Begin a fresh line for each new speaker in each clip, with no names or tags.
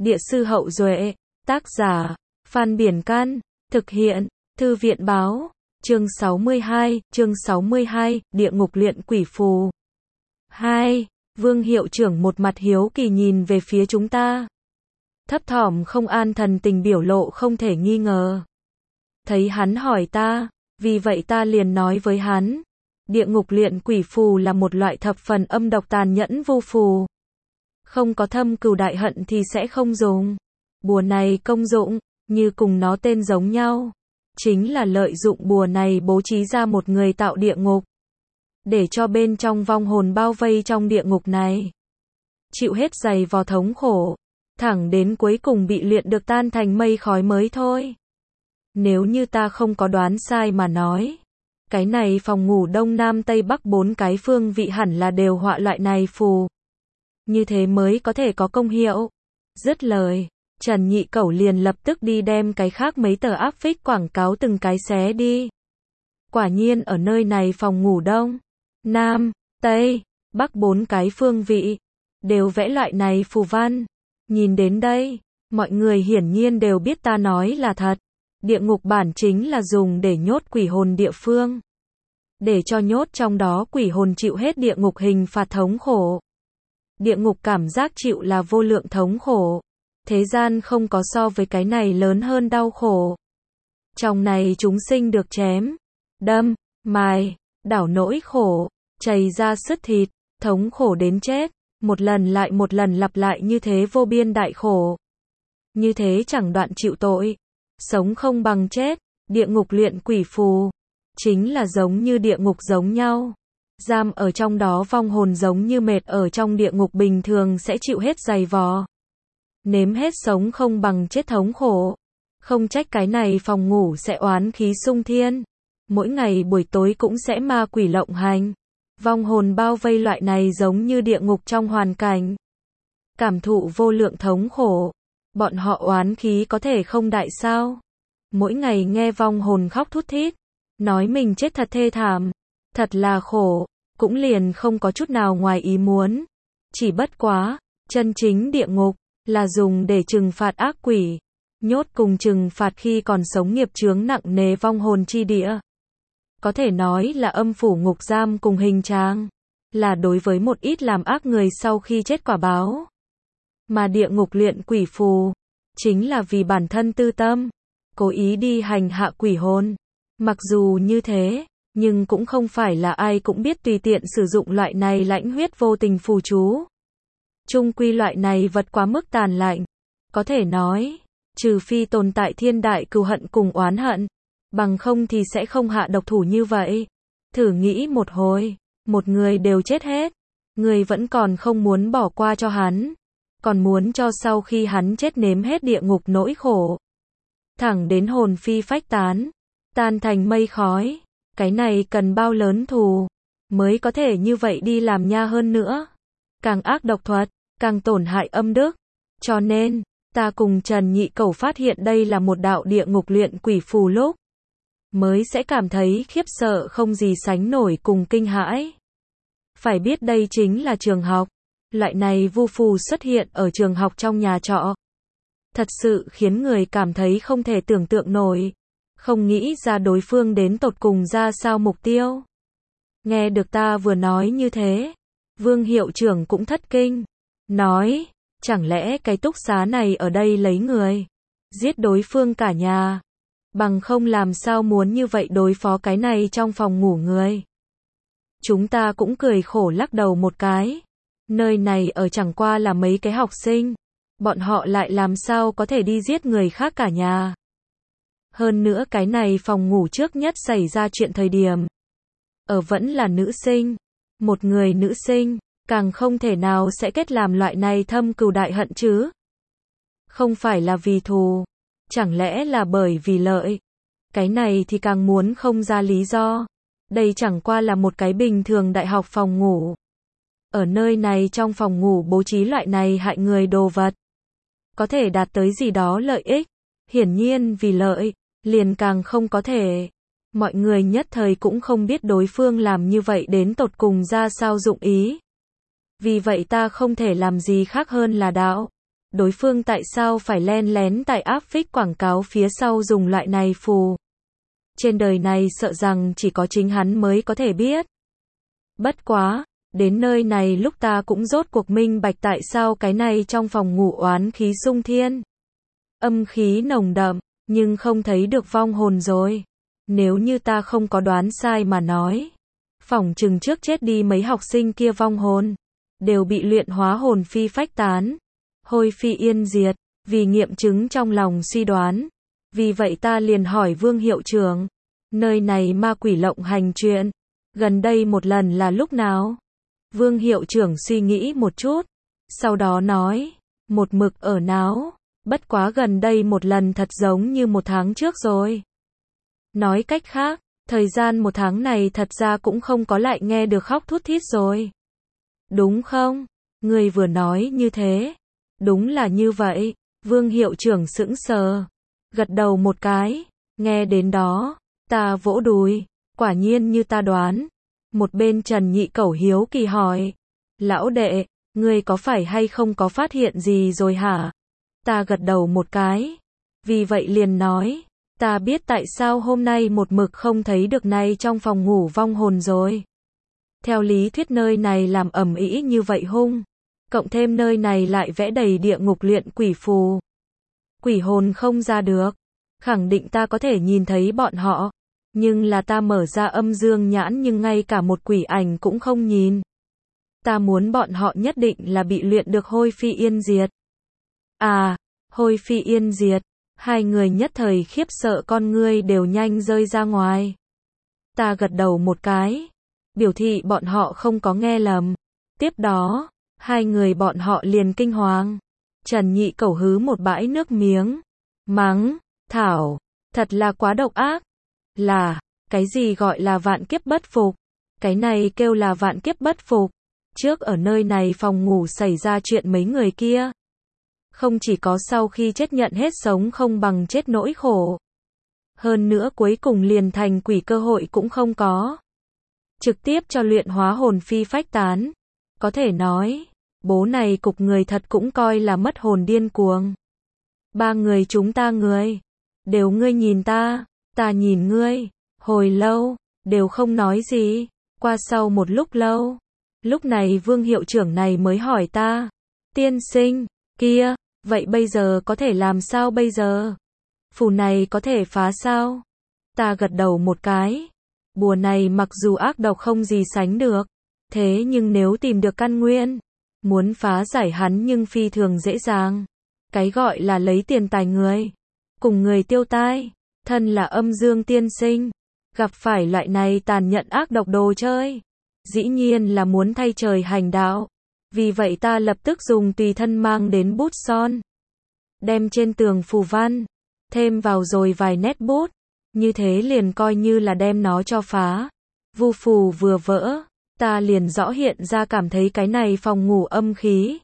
Địa sư Hậu Duệ, tác giả, Phan Biển Can, thực hiện, Thư viện Báo, chương 62, Địa ngục luyện quỷ phù. 2. Vương hiệu trưởng một mặt hiếu kỳ nhìn về phía chúng ta. Thấp thỏm không an thần tình biểu lộ không thể nghi ngờ. Thấy hắn hỏi ta, vì vậy ta liền nói với hắn, địa ngục luyện quỷ phù là một loại thập phần âm độc tàn nhẫn vô phù. Không có thâm cừu đại hận thì sẽ không dùng. Bùa này công dụng, như cùng nó tên giống nhau. Chính là lợi dụng bùa này bố trí ra một người tạo địa ngục. Để cho bên trong vong hồn bao vây trong địa ngục này. Chịu hết dày vò thống khổ. Thẳng đến cuối cùng bị luyện được tan thành mây khói mới thôi. Nếu như ta không có đoán sai mà nói. Cái này phòng ngủ đông nam tây bắc 4 cái phương vị hẳn là đều họa loại này phù. Như thế mới có thể có công hiệu. Dứt lời, Trần Nhị Cẩu liền lập tức đi đem cái khác mấy tờ áp phích quảng cáo từng cái xé đi. Quả nhiên ở nơi này phòng ngủ đông, nam, tây, bắc 4 cái phương vị, đều vẽ loại này phù văn. Nhìn đến đây, mọi người hiển nhiên đều biết ta nói là thật. Địa ngục bản chính là dùng để nhốt quỷ hồn địa phương. Để cho nhốt trong đó quỷ hồn chịu hết địa ngục hình phạt thống khổ. Địa ngục cảm giác chịu là vô lượng thống khổ. Thế gian không có so với cái này lớn hơn đau khổ. Trong này chúng sinh được chém, đâm, mài, đảo nỗi khổ, chảy ra sứt thịt, thống khổ đến chết, một lần lại một lần lặp lại như thế vô biên đại khổ. Như thế chẳng đoạn chịu tội, sống không bằng chết, địa ngục luyện quỷ phù, chính là giống như địa ngục giống nhau. Giam ở trong đó vong hồn giống như mệt ở trong địa ngục bình thường sẽ chịu hết dày vò. Nếm hết sống không bằng chết thống khổ. Không trách cái này phòng ngủ sẽ oán khí sung thiên. Mỗi ngày buổi tối cũng sẽ ma quỷ lộng hành. Vong hồn bao vây loại này giống như địa ngục trong hoàn cảnh. Cảm thụ vô lượng thống khổ. Bọn họ oán khí có thể không đại sao. Mỗi ngày nghe vong hồn khóc thút thít. Nói mình chết thật thê thảm. Thật là khổ. Cũng liền không có chút nào ngoài ý muốn. Chỉ bất quá, chân chính địa ngục là dùng để trừng phạt ác quỷ, nhốt cùng trừng phạt khi còn sống nghiệp chướng nặng nề vong hồn chi địa. Có thể nói là âm phủ ngục giam cùng hình trang, là đối với một ít làm ác người sau khi chết quả báo. Mà địa ngục luyện quỷ phù, chính là vì bản thân tư tâm, cố ý đi hành hạ quỷ hồn. Mặc dù như thế, nhưng cũng không phải là ai cũng biết tùy tiện sử dụng loại này lãnh huyết vô tình phù chú. Chung quy loại này vật quá mức tàn lạnh. Có thể nói, trừ phi tồn tại thiên đại cừu hận cùng oán hận, bằng không thì sẽ không hạ độc thủ như vậy. Thử nghĩ một hồi, một người đều chết hết, người vẫn còn không muốn bỏ qua cho hắn, còn muốn cho sau khi hắn chết nếm hết địa ngục nỗi khổ. Thẳng đến hồn phi phách tán, tan thành mây khói, cái này cần bao lớn thù, mới có thể như vậy đi làm nha hơn nữa. Càng ác độc thuật, càng tổn hại âm đức. Cho nên, ta cùng Trần Nhị Cẩu phát hiện đây là một đạo địa ngục luyện quỷ phù lúc, mới sẽ cảm thấy khiếp sợ không gì sánh nổi cùng kinh hãi. Phải biết đây chính là trường học. Loại này vu phù xuất hiện ở trường học trong nhà trọ. Thật sự khiến người cảm thấy không thể tưởng tượng nổi. Không nghĩ ra đối phương đến tột cùng ra sao mục tiêu. Nghe được ta vừa nói như thế, Vương hiệu trưởng cũng thất kinh. Nói, chẳng lẽ cái túc xá này ở đây lấy người, giết đối phương cả nhà. Bằng không làm sao muốn như vậy đối phó cái này trong phòng ngủ người. Chúng ta cũng cười khổ lắc đầu một cái. Nơi này ở chẳng qua là mấy cái học sinh. Bọn họ lại làm sao có thể đi giết người khác cả nhà. Hơn nữa cái này phòng ngủ trước nhất xảy ra chuyện thời điểm. Ở vẫn là nữ sinh. Một người nữ sinh, càng không thể nào sẽ kết làm loại này thâm cừu đại hận chứ. Không phải là vì thù. Chẳng lẽ là bởi vì lợi. Cái này thì càng muốn không ra lý do. Đây chẳng qua là một cái bình thường đại học phòng ngủ. Ở nơi này trong phòng ngủ bố trí loại này hại người đồ vật. Có thể đạt tới gì đó lợi ích. Hiển nhiên vì lợi, liền càng không có thể. Mọi người nhất thời cũng không biết đối phương làm như vậy đến tột cùng ra sao dụng ý. Vì vậy ta không thể làm gì khác hơn là đạo đối phương tại sao phải len lén tại áp phích quảng cáo phía sau dùng loại này phù. Trên đời này sợ rằng chỉ có chính hắn mới có thể biết. Bất quá, đến nơi này lúc ta cũng rốt cuộc minh bạch tại sao cái này trong phòng ngủ oán khí sung thiên. Âm khí nồng đậm, nhưng không thấy được vong hồn rồi. Nếu như ta không có đoán sai mà nói, phỏng chừng trước chết đi mấy học sinh kia vong hồn, đều bị luyện hóa hồn phi phách tán, hôi phi yên diệt, vì nghiệm chứng trong lòng suy đoán. Vì vậy ta liền hỏi Vương hiệu trưởng, nơi này ma quỷ lộng hành chuyện, gần đây một lần là lúc nào? Vương hiệu trưởng suy nghĩ một chút, sau đó nói, một mực ở não, bất quá gần đây một lần thật giống như 1 tháng trước rồi. Nói cách khác, thời gian 1 tháng này thật ra cũng không có lại nghe được khóc thút thít rồi. Đúng không? Người vừa nói như thế. Đúng là như vậy. Vương hiệu trưởng sững sờ, gật đầu một cái. Nghe đến đó, ta vỗ đùi. Quả nhiên như ta đoán. Một bên Trần Nhị Cẩu hiếu kỳ hỏi, lão đệ, ngươi có phải hay không có phát hiện gì rồi hả? Ta gật đầu một cái. Vì vậy liền nói, ta biết tại sao hôm nay một mực không thấy được này trong phòng ngủ vong hồn rồi. Theo lý thuyết nơi này làm ầm ĩ như vậy hung, cộng thêm nơi này lại vẽ đầy địa ngục luyện quỷ phù. Quỷ hồn không ra được, khẳng định ta có thể nhìn thấy bọn họ, nhưng là ta mở ra âm dương nhãn nhưng ngay cả một quỷ ảnh cũng không nhìn. Ta muốn bọn họ nhất định là bị luyện được hôi phi yên diệt. À, hôi phi yên diệt, hai người nhất thời khiếp sợ con ngươi đều nhanh rơi ra ngoài. Ta gật đầu một cái, biểu thị bọn họ không có nghe lầm. Tiếp đó, hai người bọn họ liền kinh hoàng. Trần Nhị Cẩu hứ một bãi nước miếng, mắng, Thảo, thật là quá độc ác. Là, cái gì gọi là vạn kiếp bất phục? Cái này kêu là vạn kiếp bất phục. Trước ở nơi này phòng ngủ xảy ra chuyện mấy người kia. Không chỉ có sau khi chết nhận hết sống không bằng chết nỗi khổ. Hơn nữa cuối cùng liền thành quỷ cơ hội cũng không có. Trực tiếp cho luyện hóa hồn phi phách tán. Có thể nói, bố này cục người thật cũng coi là mất hồn điên cuồng. 3 người chúng ta người, đều ngươi nhìn ta nhìn ngươi, hồi lâu, đều không nói gì. Qua sau một lúc lâu, lúc này Vương hiệu trưởng này mới hỏi ta, tiên sinh, kia, vậy bây giờ có thể làm sao bây giờ? Phù này có thể phá sao? Ta gật đầu một cái. Bùa này mặc dù ác độc không gì sánh được, thế nhưng nếu tìm được căn nguyên, muốn phá giải hắn nhưng phi thường dễ dàng. Cái gọi là lấy tiền tài người, cùng người tiêu tai, thân là âm dương tiên sinh, gặp phải loại này tàn nhẫn ác độc đồ chơi, dĩ nhiên là muốn thay trời hành đạo. Vì vậy ta lập tức dùng tùy thân mang đến bút son, đem trên tường phù văn, thêm vào rồi vài nét bút, như thế liền coi như là đem nó cho phá. Vu phù vừa vỡ, ta liền rõ hiện ra cảm thấy cái này phòng ngủ âm khí.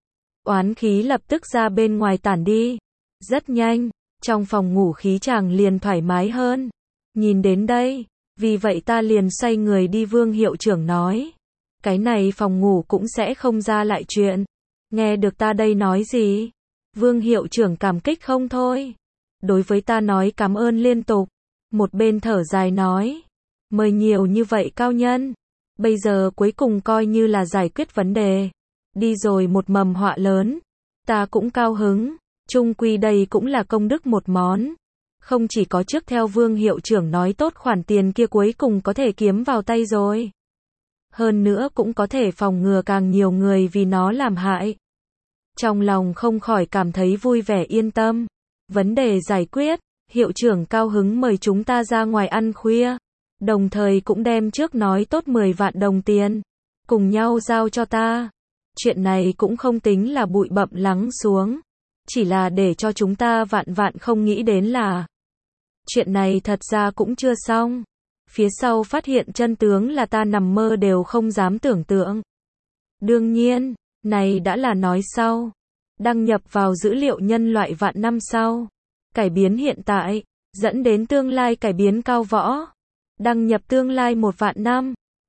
Oán khí lập tức ra bên ngoài tản đi. Rất nhanh, trong phòng ngủ khí chàng liền thoải mái hơn. Nhìn đến đây, vì vậy ta liền xoay người đi Vương hiệu trưởng nói. Cái này phòng ngủ cũng sẽ không ra lại chuyện. Nghe được ta đây nói gì? Vương hiệu trưởng cảm kích không thôi. Đối với ta nói cảm ơn liên tục. Một bên thở dài nói. Mời nhiều như vậy cao nhân. Bây giờ cuối cùng coi như là giải quyết vấn đề. Đi rồi một mầm họa lớn. Ta cũng cao hứng. Chung quy đây cũng là công đức một món. Không chỉ có trước theo Vương hiệu trưởng nói tốt khoản tiền kia cuối cùng có thể kiếm vào tay rồi. Hơn nữa cũng có thể phòng ngừa càng nhiều người vì nó làm hại. Trong lòng không khỏi cảm thấy vui vẻ yên tâm. Vấn đề giải quyết, hiệu trưởng cao hứng mời chúng ta ra ngoài ăn khuya. Đồng thời cũng đem trước nói tốt 10 vạn đồng tiền. Cùng nhau giao cho ta. Chuyện này cũng không tính là bụi bặm lắng xuống. Chỉ là để cho chúng ta vạn vạn không nghĩ đến là. Chuyện này thật ra cũng chưa xong. Phía sau phát hiện chân tướng là ta nằm mơ đều không dám tưởng tượng. Đương nhiên, này đã là nói sau. Đăng nhập vào dữ liệu nhân loại vạn năm sau. Cải biến hiện tại, dẫn đến tương lai cải biến cao võ. Đăng nhập tương lai 1 vạn năm.